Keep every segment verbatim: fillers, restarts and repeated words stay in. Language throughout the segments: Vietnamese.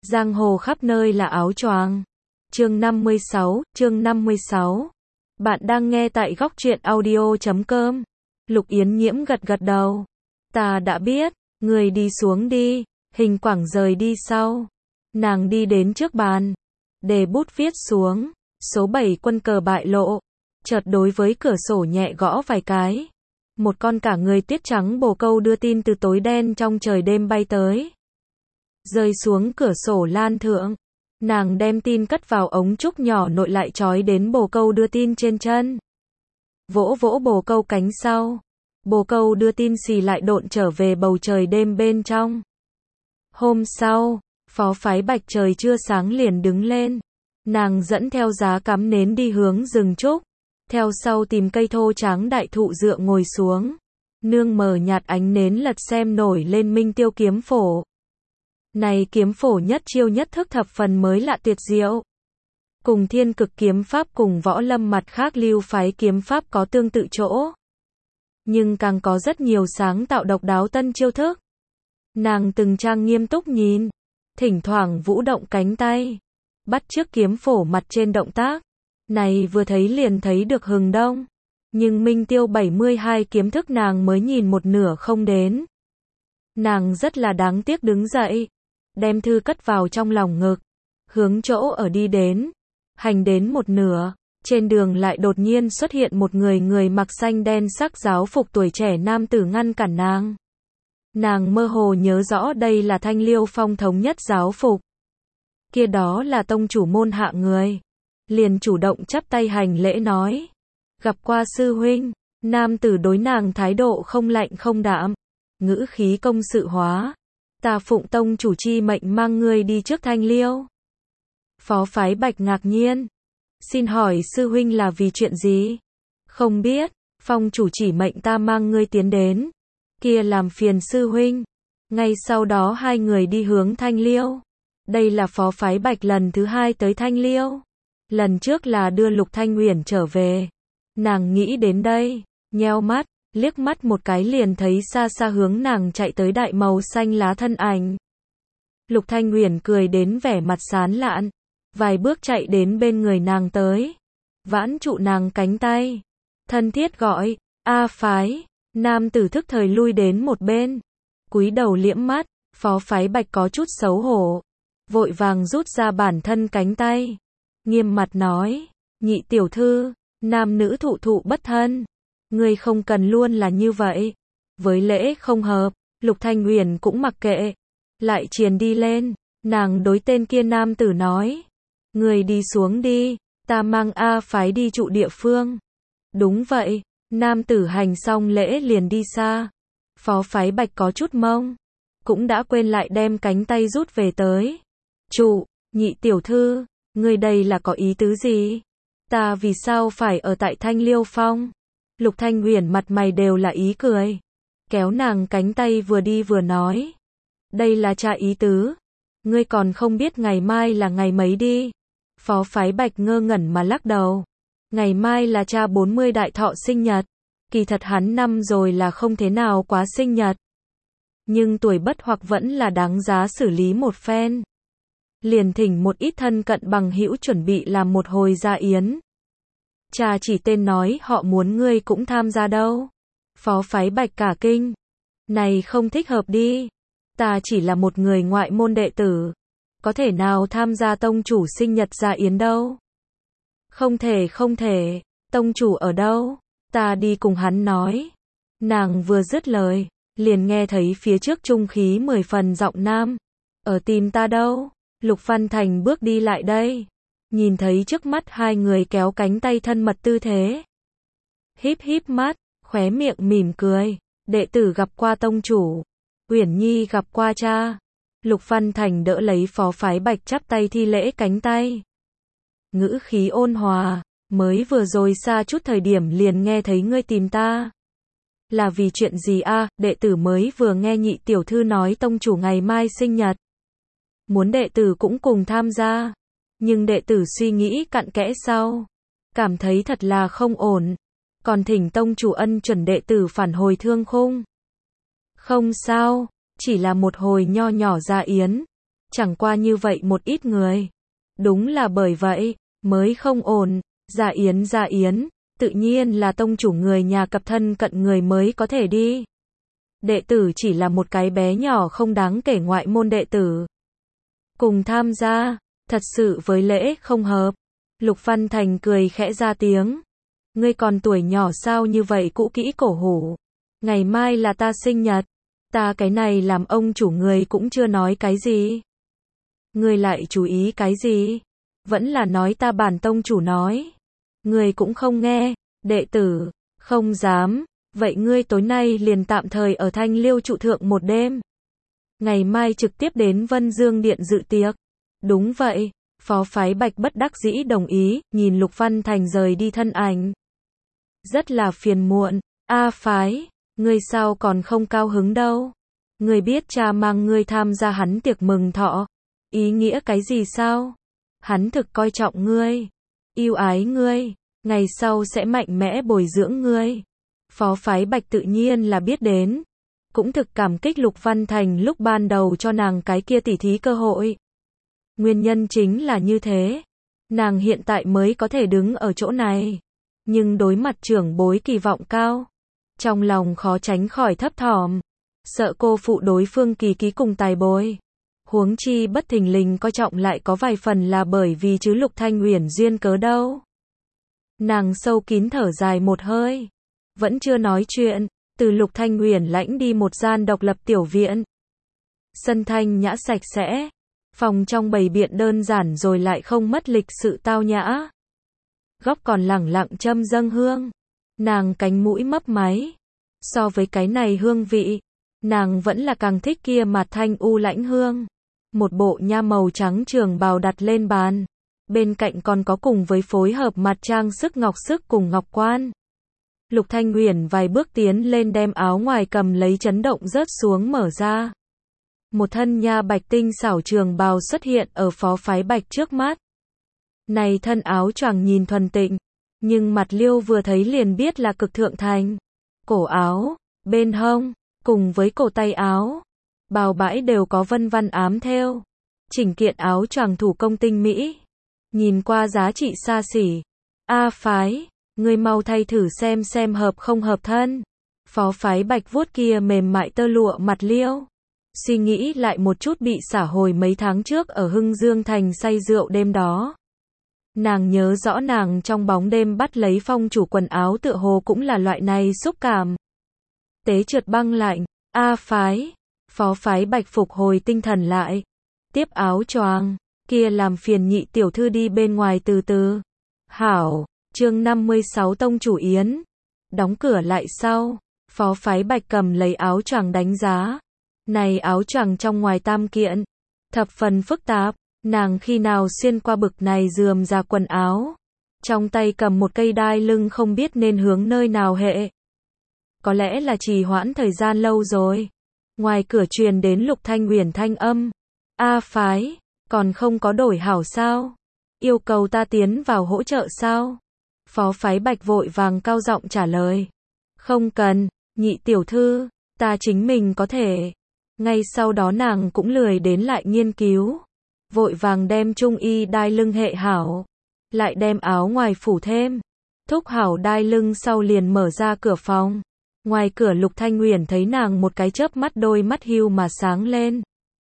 Giang hồ khắp nơi là áo choàng. Chương năm mươi sáu, chương năm mươi sáu. Bạn đang nghe tại góc truyện audio chấm com. Lục Yến Nhiễm gật gật đầu. Ta đã biết, người đi xuống đi. Hình Quảng rời đi sau. Nàng đi đến trước bàn, để bút viết xuống. Số bảy quân cờ bại lộ. Chợt đối với cửa sổ nhẹ gõ vài cái. Một con cả người tuyết trắng bồ câu đưa tin từ tối đen trong trời đêm bay tới. Rơi xuống cửa sổ lan thượng. Nàng đem tin cất vào ống trúc nhỏ nội lại trói đến bồ câu đưa tin trên chân. Vỗ vỗ bồ câu cánh sau. Bồ câu đưa tin xì lại độn trở về bầu trời đêm bên trong. Hôm sau, phó phái Bạch trời chưa sáng liền đứng lên. Nàng dẫn theo giá cắm nến đi hướng rừng trúc. Theo sau tìm cây thô tráng đại thụ dựa ngồi xuống. Nương mờ nhạt ánh nến lật xem nổi lên Minh Tiêu kiếm phổ. Này kiếm phổ nhất chiêu nhất thức thập phần mới lạ tuyệt diệu. Cùng Thiên Cực kiếm pháp cùng Võ Lâm mặt khác lưu phái kiếm pháp có tương tự chỗ. Nhưng càng có rất nhiều sáng tạo độc đáo tân chiêu thức. Nàng từng trang nghiêm túc nhìn. Thỉnh thoảng vũ động cánh tay. Bắt chước kiếm phổ mặt trên động tác. Này vừa thấy liền thấy được hừng đông. Nhưng Minh Tiêu bảy mươi hai kiếm thức nàng mới nhìn một nửa không đến. Nàng rất là đáng tiếc đứng dậy. Đem thư cất vào trong lòng ngực. Hướng chỗ ở đi đến. Hành đến một nửa. Trên đường lại đột nhiên xuất hiện một người người mặc xanh đen sắc giáo phục tuổi trẻ nam tử ngăn cản nàng. Nàng mơ hồ nhớ rõ đây là Thanh Liêu Phong thống nhất giáo phục. Kia đó là tông chủ môn hạ người. Liền chủ động chắp tay hành lễ nói. Gặp qua sư huynh. Nam tử đối nàng thái độ không lạnh không đạm. Ngữ khí công sự hóa. Ta phụng tông chủ chi mệnh mang ngươi đi trước Thanh Liêu. Phó phái Bạch ngạc nhiên. Xin hỏi sư huynh là vì chuyện gì? Không biết, phong chủ chỉ mệnh ta mang ngươi tiến đến. Kia làm phiền sư huynh. Ngay sau đó hai người đi hướng Thanh Liêu. Đây là phó phái Bạch lần thứ hai tới Thanh Liêu. Lần trước là đưa Lục Thanh Uyển trở về. Nàng nghĩ đến đây, nheo mắt, liếc mắt một cái liền thấy xa xa hướng nàng chạy tới đại màu xanh lá thân ảnh. Lục Thanh Uyển cười đến vẻ mặt sán lạn, vài bước chạy đến bên người nàng tới, vãn trụ nàng cánh tay, thân thiết gọi, "A phái." Nam tử thức thời lui đến một bên, cúi đầu liễm mắt, phó phái Bạch có chút xấu hổ, vội vàng rút ra bản thân cánh tay, nghiêm mặt nói, "Nhị tiểu thư, nam nữ thụ thụ bất thân. Ngươi không cần luôn là như vậy." Với lễ không hợp, Lục Thanh Uyển cũng mặc kệ. Lại triền đi lên, nàng đối tên kia nam tử nói. Ngươi đi xuống đi, ta mang A phái đi trụ địa phương. Đúng vậy, nam tử hành xong lễ liền đi xa. Phó phái Bạch có chút mông. Cũng đã quên lại đem cánh tay rút về tới. Trụ, nhị tiểu thư, ngươi đây là có ý tứ gì? Ta vì sao phải ở tại Thanh Liêu Phong? Lục Thanh Uyển mặt mày đều là ý cười. Kéo nàng cánh tay vừa đi vừa nói. Đây là cha ý tứ. Ngươi còn không biết ngày mai là ngày mấy đi. Phó phái Bạch ngơ ngẩn mà lắc đầu. Ngày mai là cha bốn mươi đại thọ sinh nhật. Kỳ thật hắn năm rồi là không thế nào quá sinh nhật. Nhưng tuổi bất hoặc vẫn là đáng giá xử lý một phen. Liền thỉnh một ít thân cận bằng hữu chuẩn bị làm một hồi gia yến. Cha chỉ tên nói họ muốn ngươi cũng tham gia đâu. Phó phái Bạch cả kinh. Này không thích hợp đi. Ta chỉ là một người ngoại môn đệ tử. Có thể nào tham gia tông chủ sinh nhật gia yến đâu. Không thể không thể. Tông chủ ở đâu? Ta đi cùng hắn nói. Nàng vừa dứt lời. Liền nghe thấy phía trước trung khí mười phần giọng nam. Ở tìm ta đâu? Lục Văn Thành bước đi lại đây. Nhìn thấy trước mắt hai người kéo cánh tay thân mật tư thế. Híp híp mắt, khóe miệng mỉm cười. Đệ tử gặp qua tông chủ. Uyển Nhi gặp qua cha. Lục Văn Thành đỡ lấy phó phái Bạch chắp tay thi lễ cánh tay. Ngữ khí ôn hòa. Mới vừa rồi xa chút thời điểm liền nghe thấy ngươi tìm ta. Là vì chuyện gì a? À, đệ tử mới vừa nghe nhị tiểu thư nói tông chủ ngày mai sinh nhật. Muốn đệ tử cũng cùng tham gia. Nhưng đệ tử suy nghĩ cặn kẽ sau. Cảm thấy thật là không ổn. Còn thỉnh tông chủ ân chuẩn đệ tử phản hồi Thương Khung. Không sao, chỉ là một hồi nho nhỏ gia yến. chẳng qua như vậy một ít người. Đúng là bởi vậy, mới không ổn, Gia Yến Gia Yến, tự nhiên là tông chủ người nhà cặp thân cận người mới có thể đi. Đệ tử chỉ là một cái bé nhỏ không đáng kể ngoại môn đệ tử. Cùng tham gia, thật sự với lễ không hợp. Lục Văn Thành cười khẽ ra tiếng. Ngươi còn tuổi nhỏ sao như vậy cũ kỹ cổ hủ. Ngày mai là ta sinh nhật. Ta cái này làm ông chủ người cũng chưa nói cái gì. Ngươi lại chú ý cái gì? Vẫn là nói ta bản tông chủ nói. Ngươi cũng không nghe, đệ tử, không dám. Vậy ngươi tối nay liền tạm thời ở Thanh Liêu trụ thượng một đêm. Ngày mai trực tiếp đến Vân Dương Điện dự tiệc. Đúng vậy, phó phái Bạch bất đắc dĩ đồng ý, nhìn Lục Văn Thành rời đi thân ảnh. Rất là phiền muộn, A phái, ngươi sao còn không cao hứng đâu. Ngươi biết cha mang ngươi tham gia hắn tiệc mừng thọ. Ý nghĩa cái gì sao? Hắn thực coi trọng ngươi, yêu ái ngươi, ngày sau sẽ mạnh mẽ bồi dưỡng ngươi. Phó phái Bạch tự nhiên là biết đến. Cũng thực cảm kích Lục Văn Thành lúc ban đầu cho nàng cái kia tỉ thí cơ hội. Nguyên nhân chính là như thế. Nàng hiện tại mới có thể đứng ở chỗ này. Nhưng đối mặt trưởng bối kỳ vọng cao. Trong lòng khó tránh khỏi thấp thỏm. Sợ cô phụ đối phương kỳ ký cùng tài bối. Huống chi bất thình lình coi trọng lại có vài phần là bởi vì chứ Lục Thanh Uyển duyên cớ đâu. Nàng sâu kín thở dài một hơi. Vẫn chưa nói chuyện. Từ Lục Thanh Uyển lãnh đi một gian độc lập tiểu viện. Sân thanh nhã sạch sẽ. Phòng trong bày biện đơn giản rồi lại không mất lịch sự tao nhã. Góc còn lẳng lặng châm dâng hương. Nàng cánh mũi mấp máy. So với cái này hương vị, nàng vẫn là càng thích kia mặt thanh u lãnh hương. Một bộ nha màu trắng trường bào đặt lên bàn. Bên cạnh còn có cùng với phối hợp mặt trang sức ngọc sức cùng ngọc quan. Lục Thanh Uyển vài bước tiến lên đem áo ngoài cầm lấy chấn động rớt xuống mở ra. Một thân nha bạch tinh xảo trường bào xuất hiện ở phó phái Bạch trước mắt. Này thân áo choàng nhìn thuần tịnh, nhưng mặt liêu vừa thấy liền biết là cực thượng thành. Cổ áo, bên hông, cùng với cổ tay áo, bào bãi đều có vân văn ám thêu. Chỉnh kiện áo choàng thủ công tinh mỹ. Nhìn qua giá trị xa xỉ. A phái, ngươi mau thay thử xem xem hợp không hợp thân. Phó phái Bạch vuốt kia mềm mại tơ lụa mặt liêu. Suy nghĩ lại một chút bị xả hồi mấy tháng trước ở Hưng Dương Thành say rượu đêm đó. Nàng nhớ rõ nàng trong bóng đêm bắt lấy phong chủ quần áo tựa hồ cũng là loại này xúc cảm. Tế trượt băng lạnh, A phái, phó phái Bạch phục hồi tinh thần lại. Tiếp áo choàng, kia làm phiền nhị tiểu thư đi bên ngoài từ từ. Hảo, chương năm mươi sáu tông chủ yến. Đóng cửa lại sau, phó phái Bạch cầm lấy áo choàng đánh giá. Này áo choàng trong ngoài tam kiện, thập phần phức tạp, nàng khi nào xuyên qua bực này rườm rà quần áo. Trong tay cầm một cây đai lưng không biết nên hướng nơi nào hệ. Có lẽ là trì hoãn thời gian lâu rồi. Ngoài cửa truyền đến Lục Thanh Uyển thanh âm. A phái, còn không có đổi hảo sao? Yêu cầu ta tiến vào hỗ trợ sao? Phó phái Bạch vội vàng cao giọng trả lời. Không cần, nhị tiểu thư, ta chính mình có thể. Ngay sau đó nàng cũng lười đến lại nghiên cứu. Vội vàng đem trung y đai lưng hệ hảo. Lại đem áo ngoài phủ thêm. Thúc hảo đai lưng sau liền mở ra cửa phòng. Ngoài cửa Lục Thanh Uyển thấy nàng một cái chớp mắt đôi mắt hiu mà sáng lên.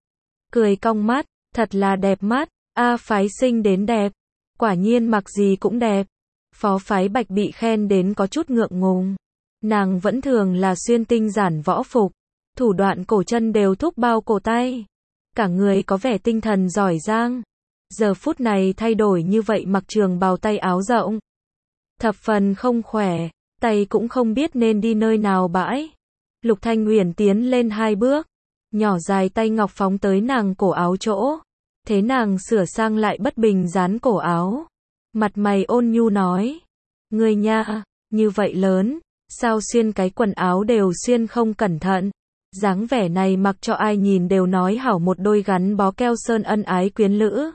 Cười cong mắt, thật là đẹp mắt, A phái xinh đến đẹp. Quả nhiên mặc gì cũng đẹp. Phó phái Bạch bị khen đến có chút ngượng ngùng. Nàng vẫn thường là xuyên tinh giản võ phục. Thủ đoạn cổ chân đều thúc bao cổ tay. Cả người có vẻ tinh thần giỏi giang. Giờ phút này thay đổi như vậy mặc trường bào tay áo rộng. Thập phần không khỏe, tay cũng không biết nên đi nơi nào bãi. Lục Thanh Uyển tiến lên hai bước. Nhỏ dài tay ngọc phóng tới nàng cổ áo chỗ. Thế nàng sửa sang lại bất bình dán cổ áo. Mặt mày ôn nhu nói. Ngươi nha, như vậy lớn, sao xuyên cái quần áo đều xuyên không cẩn thận. Dáng vẻ này mặc cho ai nhìn đều nói hảo một đôi gắn bó keo sơn ân ái quyến lữ.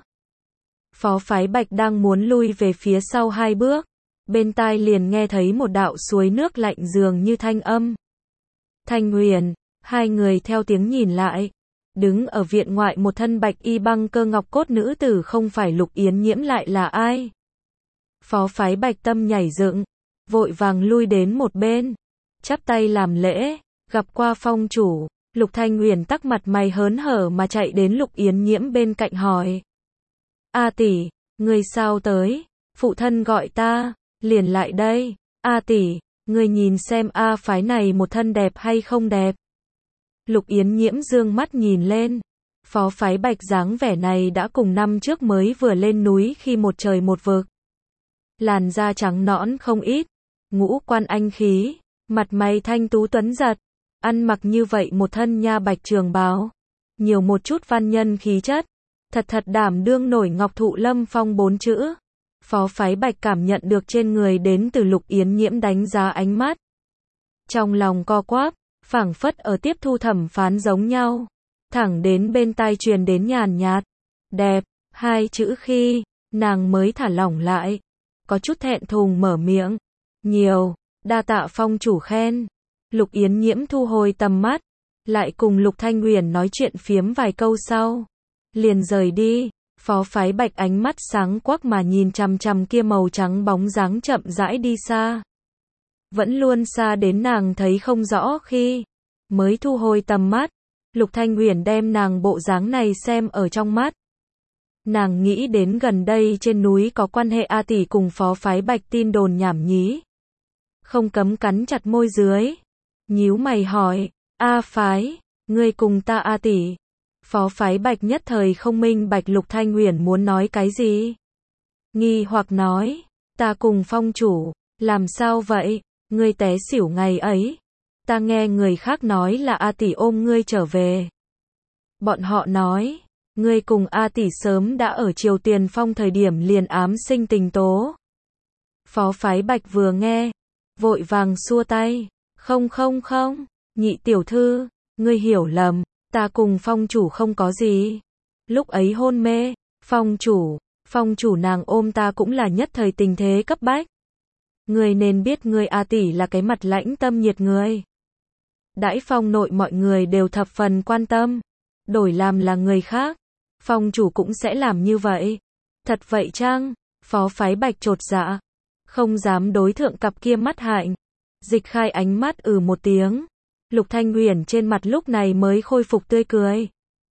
Phó phái Bạch đang muốn lui về phía sau hai bước. Bên tai liền nghe thấy một đạo suối nước lạnh dường như thanh âm. Thanh Uyển, hai người theo tiếng nhìn lại. Đứng ở viện ngoại một thân bạch y băng cơ ngọc cốt nữ tử không phải Lục Yến Nhiễm lại là ai? Phó Phái Bạch tâm nhảy dựng, vội vàng lui đến một bên, chắp tay làm lễ, gặp qua phong chủ. Lục Thanh Uyển tắc mặt mày hớn hở mà chạy đến Lục Yến Nhiễm bên cạnh hỏi. A tỷ, người sao tới? Phụ thân gọi ta, liền lại đây. A tỷ, người nhìn xem A phái này một thân đẹp hay không đẹp? Lục Yến Nhiễm dương mắt nhìn lên. Phó Phái Bạch dáng vẻ này đã cùng năm trước mới vừa lên núi khi một trời một vực. Làn da trắng nõn không ít, ngũ quan anh khí, mặt mày thanh tú tuấn giật, ăn mặc như vậy một thân nha bạch trường bào, nhiều một chút văn nhân khí chất, thật thật đảm đương nổi Ngọc Thụ Lâm Phong bốn chữ. Phó Phái Bạch cảm nhận được trên người đến từ Lục Yến Nhiễm đánh giá ánh mắt. Trong lòng co quắp, phảng phất ở tiếp thu thẩm phán giống nhau, thẳng đến bên tai truyền đến nhàn nhạt, đẹp, hai chữ khi, nàng mới thả lỏng lại, có chút thẹn thùng mở miệng, nhiều, đa tạ phong chủ khen. Lục Yến Nhiễm thu hồi tầm mắt, lại cùng Lục Thanh Uyển nói chuyện phiếm vài câu sau, liền rời đi. Phó Phái Bạch ánh mắt sáng quắc mà nhìn chằm chằm kia màu trắng bóng dáng chậm rãi đi xa. Vẫn luôn xa đến nàng thấy không rõ khi, mới thu hồi tầm mắt. Lục Thanh Uyển đem nàng bộ dáng này xem ở trong mắt. Nàng nghĩ đến gần đây trên núi có quan hệ A tỷ cùng Phó Phái Bạch tin đồn nhảm nhí. Không cấm cắn chặt môi dưới, nhíu mày hỏi, A phái, ngươi cùng ta A tỷ? Phó Phái Bạch nhất thời không minh bạch Lục Thanh Uyển muốn nói cái gì. Nghi hoặc nói, ta cùng phong chủ, làm sao vậy, ngươi té xỉu ngày ấy. Ta nghe người khác nói là A tỷ ôm ngươi trở về. Bọn họ nói, ngươi cùng A tỷ sớm đã ở Triều Tiền Phong thời điểm liền ám sinh tình tố. Phó Phái Bạch vừa nghe, vội vàng xua tay, không không không, nhị tiểu thư, ngươi hiểu lầm, ta cùng phong chủ không có gì. Lúc ấy hôn mê, phong chủ, phong chủ nàng ôm ta cũng là nhất thời tình thế cấp bách. Ngươi nên biết ngươi A tỷ là cái mặt lãnh tâm nhiệt người. Đãi phong nội mọi người đều thập phần quan tâm, đổi làm là người khác, phong chủ cũng sẽ làm như vậy. Thật vậy chăng? Phó Phái Bạch chột dạ, không dám đối thượng cặp kia mắt hạnh. Dịch khai ánh mắt ừ một tiếng. Lục Thanh Uyển trên mặt lúc này mới khôi phục tươi cười.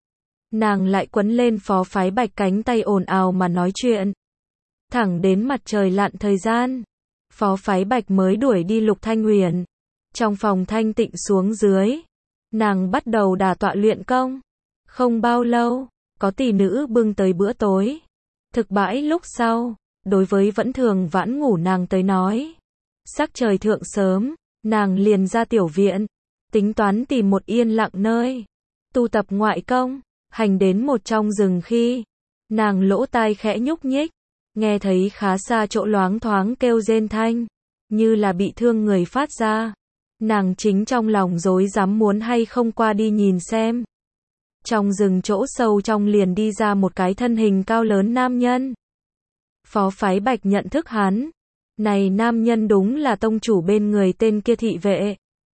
Nàng lại quấn lên Phó Phái Bạch cánh tay ồn ào mà nói chuyện. Thẳng đến mặt trời lặn thời gian, Phó Phái Bạch mới đuổi đi Lục Thanh Uyển. Trong phòng thanh tịnh xuống dưới, nàng bắt đầu đả tọa luyện công. Không bao lâu, có tỷ nữ bưng tới bữa tối. Thực bãi lúc sau, đối với vẫn thường vãn ngủ nàng tới nói, sắc trời thượng sớm, nàng liền ra tiểu viện, tính toán tìm một yên lặng nơi, tu tập ngoại công. Hành đến một trong rừng khi, nàng lỗ tai khẽ nhúc nhích, nghe thấy khá xa chỗ loáng thoáng kêu rên thanh, như là bị thương người phát ra. Nàng chính trong lòng rối rắm muốn hay không qua đi nhìn xem. Trong rừng chỗ sâu trong liền đi ra một cái thân hình cao lớn nam nhân. Phó Phái Bạch nhận thức hắn. Này nam nhân đúng là tông chủ bên người tên kia thị vệ.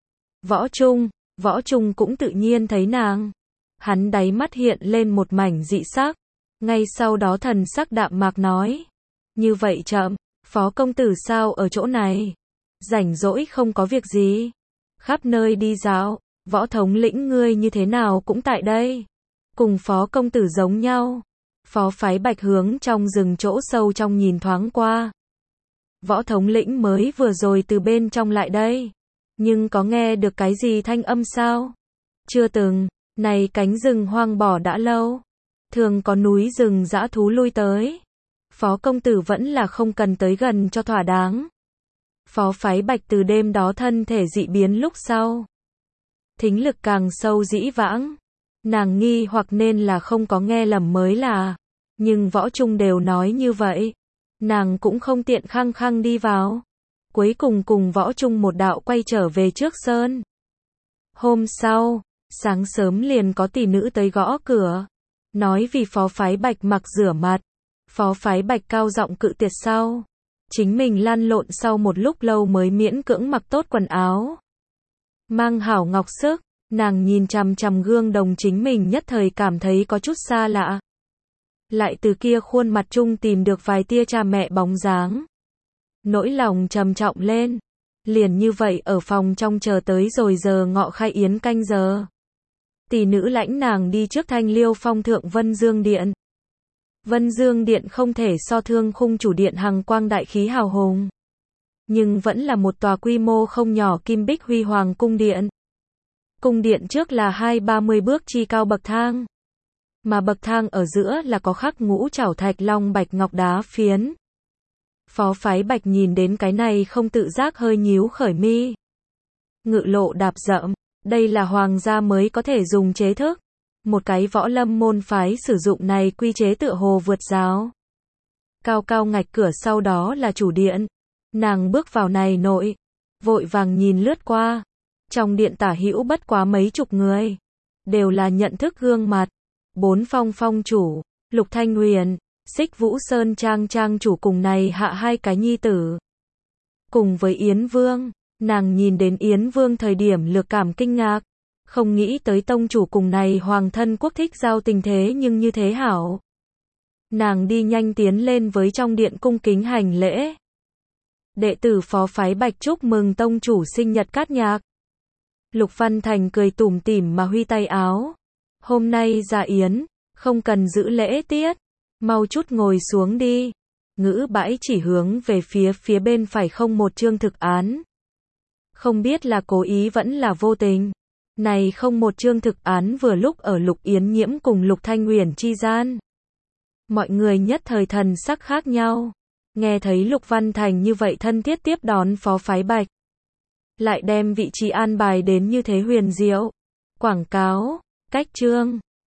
Võ Trung, Võ Trung cũng tự nhiên thấy nàng. Hắn đáy mắt hiện lên một mảnh dị sắc. Ngay sau đó thần sắc đạm mạc nói. Như vậy chậm, Phó công tử sao ở chỗ này? Rảnh rỗi không có việc gì. Khắp nơi đi dạo, Võ thống lĩnh ngươi như thế nào cũng tại đây. Cùng Phó công tử giống nhau. Phó Phái Bạch hướng trong rừng chỗ sâu trong nhìn thoáng qua. Võ thống lĩnh mới vừa rồi từ bên trong lại đây. Nhưng có nghe được cái gì thanh âm sao? Chưa từng, này cánh rừng hoang bỏ đã lâu. Thường có núi rừng dã thú lui tới. Phó công tử vẫn là không cần tới gần cho thỏa đáng. Phó Phái Bạch từ đêm đó thân thể dị biến lúc sau. Thính lực càng sâu dĩ vãng. Nàng nghi hoặc nên là không có nghe lầm mới là. Nhưng Võ Trung đều nói như vậy. Nàng cũng không tiện khăng khăng đi vào. Cuối cùng cùng Võ Trung một đạo quay trở về trước sơn. Hôm sau, sáng sớm liền có tỷ nữ tới gõ cửa. Nói vì Phó Phái Bạch mặc rửa mặt. Phó Phái Bạch cao giọng cự tuyệt sau. Chính mình lăn lộn sau một lúc lâu mới miễn cưỡng mặc tốt quần áo. Mang hảo ngọc sức, Nàng nhìn chằm chằm gương đồng chính mình nhất thời cảm thấy có chút xa lạ. Lại từ kia khuôn mặt chung tìm được vài tia cha mẹ bóng dáng. Nỗi lòng trầm trọng lên. Liền như vậy ở phòng trong chờ tới rồi giờ ngọ khai yến canh giờ. Tỷ nữ lãnh nàng đi trước Thanh Liêu Phong thượng Vân Dương Điện. Vân Dương Điện không thể so thương khung chủ điện hằng quang đại khí hào hùng. Nhưng vẫn là một tòa quy mô không nhỏ kim bích huy hoàng cung điện. Cung điện trước là hai ba mươi bước chi cao bậc thang. Mà bậc thang ở giữa là có khắc ngũ trảo thạch long bạch ngọc đá phiến. Phó Phái Bạch nhìn đến cái này không tự giác hơi nhíu khởi mi. Ngự lộ đạp dậm, đây là hoàng gia mới có thể dùng chế thức. Một cái võ lâm môn phái sử dụng này quy chế tựa hồ vượt giáo. Cao cao ngạch cửa sau đó là chủ điện. Nàng bước vào này nội, vội vàng nhìn lướt qua. Trong điện tả hữu bất quá mấy chục người. Đều là nhận thức gương mặt. Bốn phong phong chủ, Lục Thanh Huyền, Xích Vũ Sơn trang trang chủ cùng này hạ hai cái nhi tử. Cùng với Yến Vương, nàng nhìn đến Yến Vương thời điểm lược cảm kinh ngạc. Không nghĩ tới tông chủ cùng này hoàng thân quốc thích giao tình thế nhưng như thế hảo. Nàng đi nhanh tiến lên với trong điện cung kính hành lễ. Đệ tử Phó Phái Bạch chúc mừng tông chủ sinh nhật cát nhạc. Lục Văn Thành cười tủm tỉm mà huy tay áo. Hôm nay dạ yến, không cần giữ lễ tiết. Mau chút ngồi xuống đi. Ngữ bãi chỉ hướng về phía phía bên phải không một chương thực án. Không biết là cố ý vẫn là vô tình. Này không một chương thực án vừa lúc ở Lục Yến Nhiễm cùng Lục Thanh Huyền chi gian. Mọi người nhất thời thần sắc khác nhau. Nghe thấy Lục Văn Thành như vậy thân thiết tiếp đón Phó Phái Bạch. Lại đem vị trí an bài đến như thế huyền diệu. Quảng cáo, cách chương.